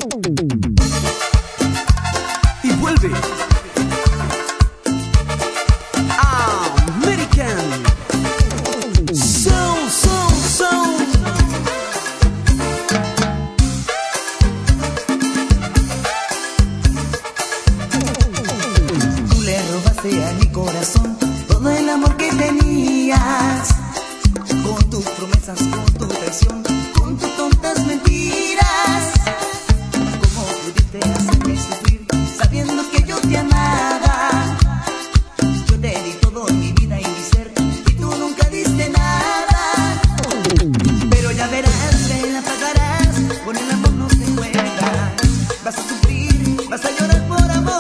Y vuelve American Sound, sound, sound. Tú le robaste a mi corazón todo el amor que tenías, con tus promesas, con tu traición, con tus tontas mentiras. ¿Cómo pudiste hacerme sufrir sabiendo que yo te amaba? Yo te di todo mi vida y mi ser y tú nunca diste nada. Pero ya verás que la pagarás, con el amor no se juega. Vas a sufrir, vas a llorar por amor.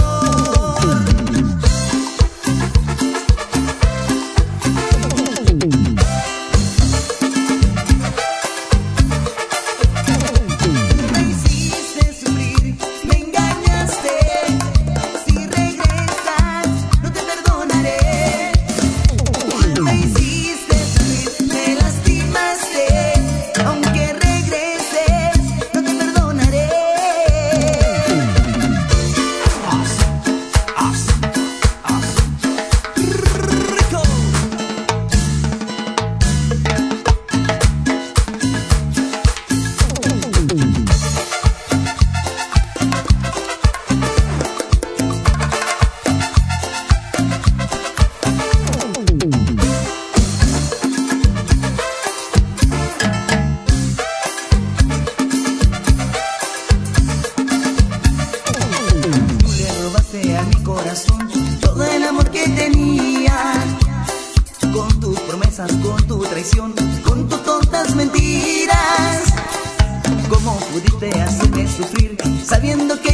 A mi corazón todo el amor que tenía, con tus promesas, con tu traición, con tus tontas mentiras. ¿Cómo pudiste hacerme sufrir sabiendo que